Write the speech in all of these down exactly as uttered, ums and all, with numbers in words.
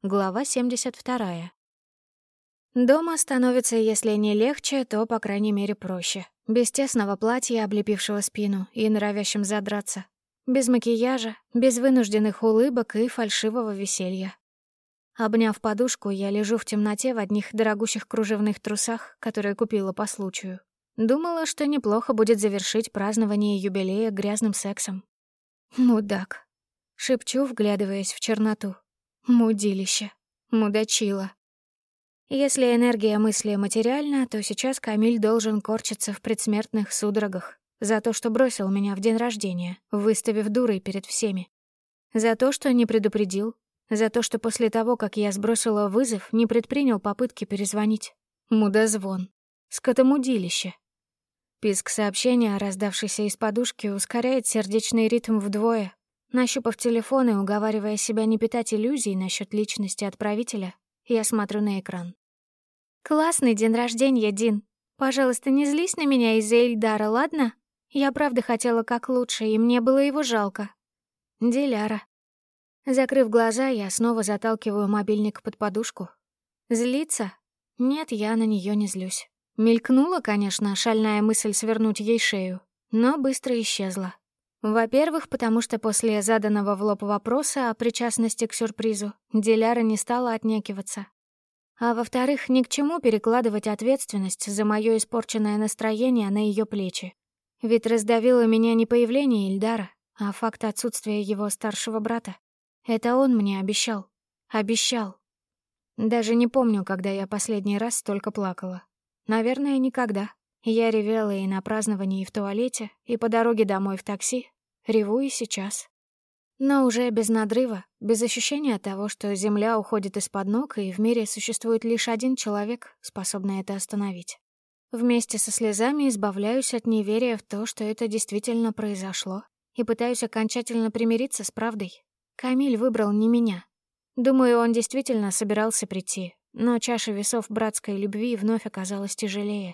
Глава семьдесят вторая. Дома становится, если не легче, то, по крайней мере, проще. Без тесного платья, облепившего спину и норовящим задраться. Без макияжа, без вынужденных улыбок и фальшивого веселья. Обняв подушку, я лежу в темноте в одних дорогущих кружевных трусах, которые купила по случаю. Думала, что неплохо будет завершить празднование юбилея грязным сексом. Мудак. Шепчу, вглядываясь в черноту. Мудилище. Мудачила. Если энергия мысли материальна, то сейчас Камиль должен корчиться в предсмертных судорогах за то, что бросил меня в день рождения, выставив дурой перед всеми. За то, что не предупредил. За то, что после того, как я сбросила вызов, не предпринял попытки перезвонить. Мудозвон. Скотомудилище. Писк сообщения, раздавшийся из подушки, ускоряет сердечный ритм вдвое. Нащупав телефон и уговаривая себя не питать иллюзий насчет личности отправителя, я смотрю на экран. «Классный день рождения, Дин. Пожалуйста, не злись на меня из-за Эльдара, ладно? Я правда хотела как лучше, и мне было его жалко. Диляра». Закрыв глаза, я снова заталкиваю мобильник под подушку. Злиться? Нет, я на нее не злюсь. Мелькнула, конечно, шальная мысль свернуть ей шею, но быстро исчезла. Во-первых, потому что после заданного в лоб вопроса о причастности к сюрпризу Диляра не стала отнекиваться. А во-вторых, ни к чему перекладывать ответственность за мое испорченное настроение на ее плечи. Ведь раздавило меня не появление Ильдара, а факт отсутствия его старшего брата. Это он мне обещал. Обещал. Даже не помню, когда я последний раз столько плакала. Наверное, никогда. Я ревела и на праздновании, и в туалете, и по дороге домой в такси. Реву и сейчас. Но уже без надрыва, без ощущения того, что земля уходит из-под ног, и в мире существует лишь один человек, способный это остановить. Вместе со слезами избавляюсь от неверия в то, что это действительно произошло, и пытаюсь окончательно примириться с правдой. Камиль выбрал не меня. Думаю, он действительно собирался прийти, но чаша весов братской любви вновь оказалась тяжелее.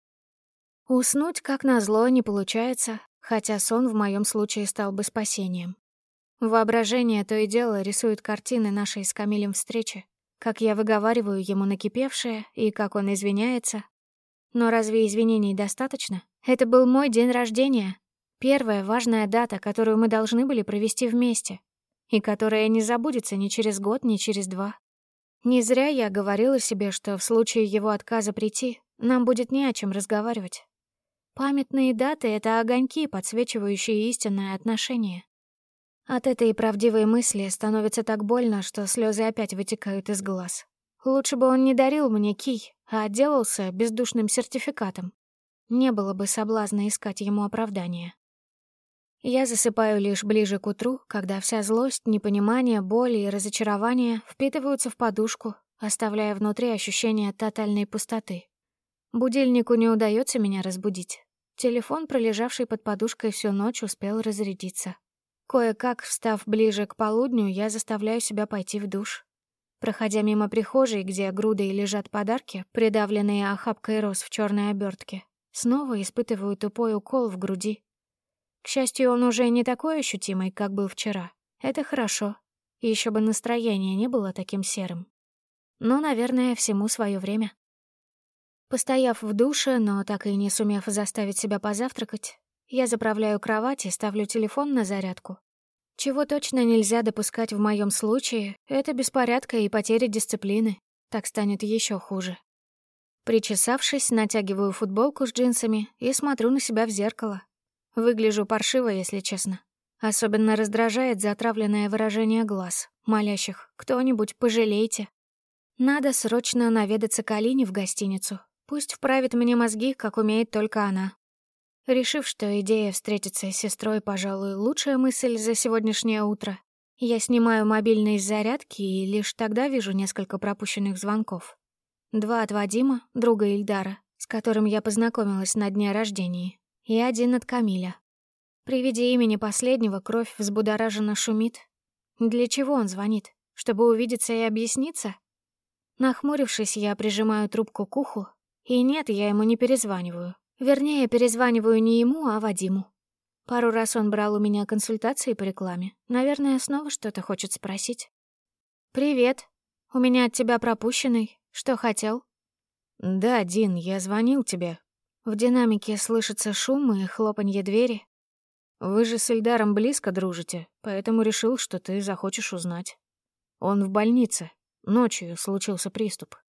Уснуть, как назло, не получается, хотя сон в моем случае стал бы спасением. Воображение то и дело рисует картины нашей с Камилем встречи, как я выговариваю ему накипевшее и как он извиняется. Но разве извинений достаточно? Это был мой день рождения, первая важная дата, которую мы должны были провести вместе, и которая не забудется ни через год, ни через два. Не зря я говорила себе, что в случае его отказа прийти, нам будет не о чем разговаривать. Памятные даты — это огоньки, подсвечивающие истинное отношение. От этой правдивой мысли становится так больно, что слезы опять вытекают из глаз. Лучше бы он не дарил мне кий, а отделался бездушным сертификатом. Не было бы соблазна искать ему оправдания. Я засыпаю лишь ближе к утру, когда вся злость, непонимание, боль и разочарование впитываются в подушку, оставляя внутри ощущение тотальной пустоты. Будильнику не удается меня разбудить. Телефон, пролежавший под подушкой всю ночь, успел разрядиться. Кое-как, встав ближе к полудню, я заставляю себя пойти в душ. Проходя мимо прихожей, где грудой лежат подарки, придавленные охапкой роз в черной обертке, снова испытываю тупой укол в груди. К счастью, он уже не такой ощутимый, как был вчера. Это хорошо. Еще бы настроение не было таким серым. Но, наверное, всему свое время. Постояв в душе, но так и не сумев заставить себя позавтракать, я заправляю кровать и ставлю телефон на зарядку. Чего точно нельзя допускать в моем случае, это беспорядка и потеря дисциплины. Так станет еще хуже. Причесавшись, натягиваю футболку с джинсами и смотрю на себя в зеркало. Выгляжу паршиво, если честно. Особенно раздражает затравленное выражение глаз, молящих: «Кто-нибудь, пожалейте». Надо срочно наведаться к Алине в гостиницу. Пусть вправит мне мозги, как умеет только она. Решив, что идея встретиться с сестрой, пожалуй, лучшая мысль за сегодняшнее утро, я снимаю мобильный из зарядки и лишь тогда вижу несколько пропущенных звонков. Два от Вадима, друга Ильдара, с которым я познакомилась на дне рождения, и один от Камиля. При виде имени последнего кровь взбудораженно шумит. Для чего он звонит? Чтобы увидеться и объясниться? Нахмурившись, я прижимаю трубку к уху, и нет, я ему не перезваниваю. Вернее, перезваниваю не ему, а Вадиму. Пару раз он брал у меня консультации по рекламе. Наверное, снова что-то хочет спросить. «Привет». У меня от тебя пропущенный. Что хотел?» «Да, Дин, я звонил тебе». В динамике слышится шум и хлопанье двери. «Вы же с Ильдаром близко дружите, поэтому решил, что ты захочешь узнать. Он в больнице. Ночью случился приступ».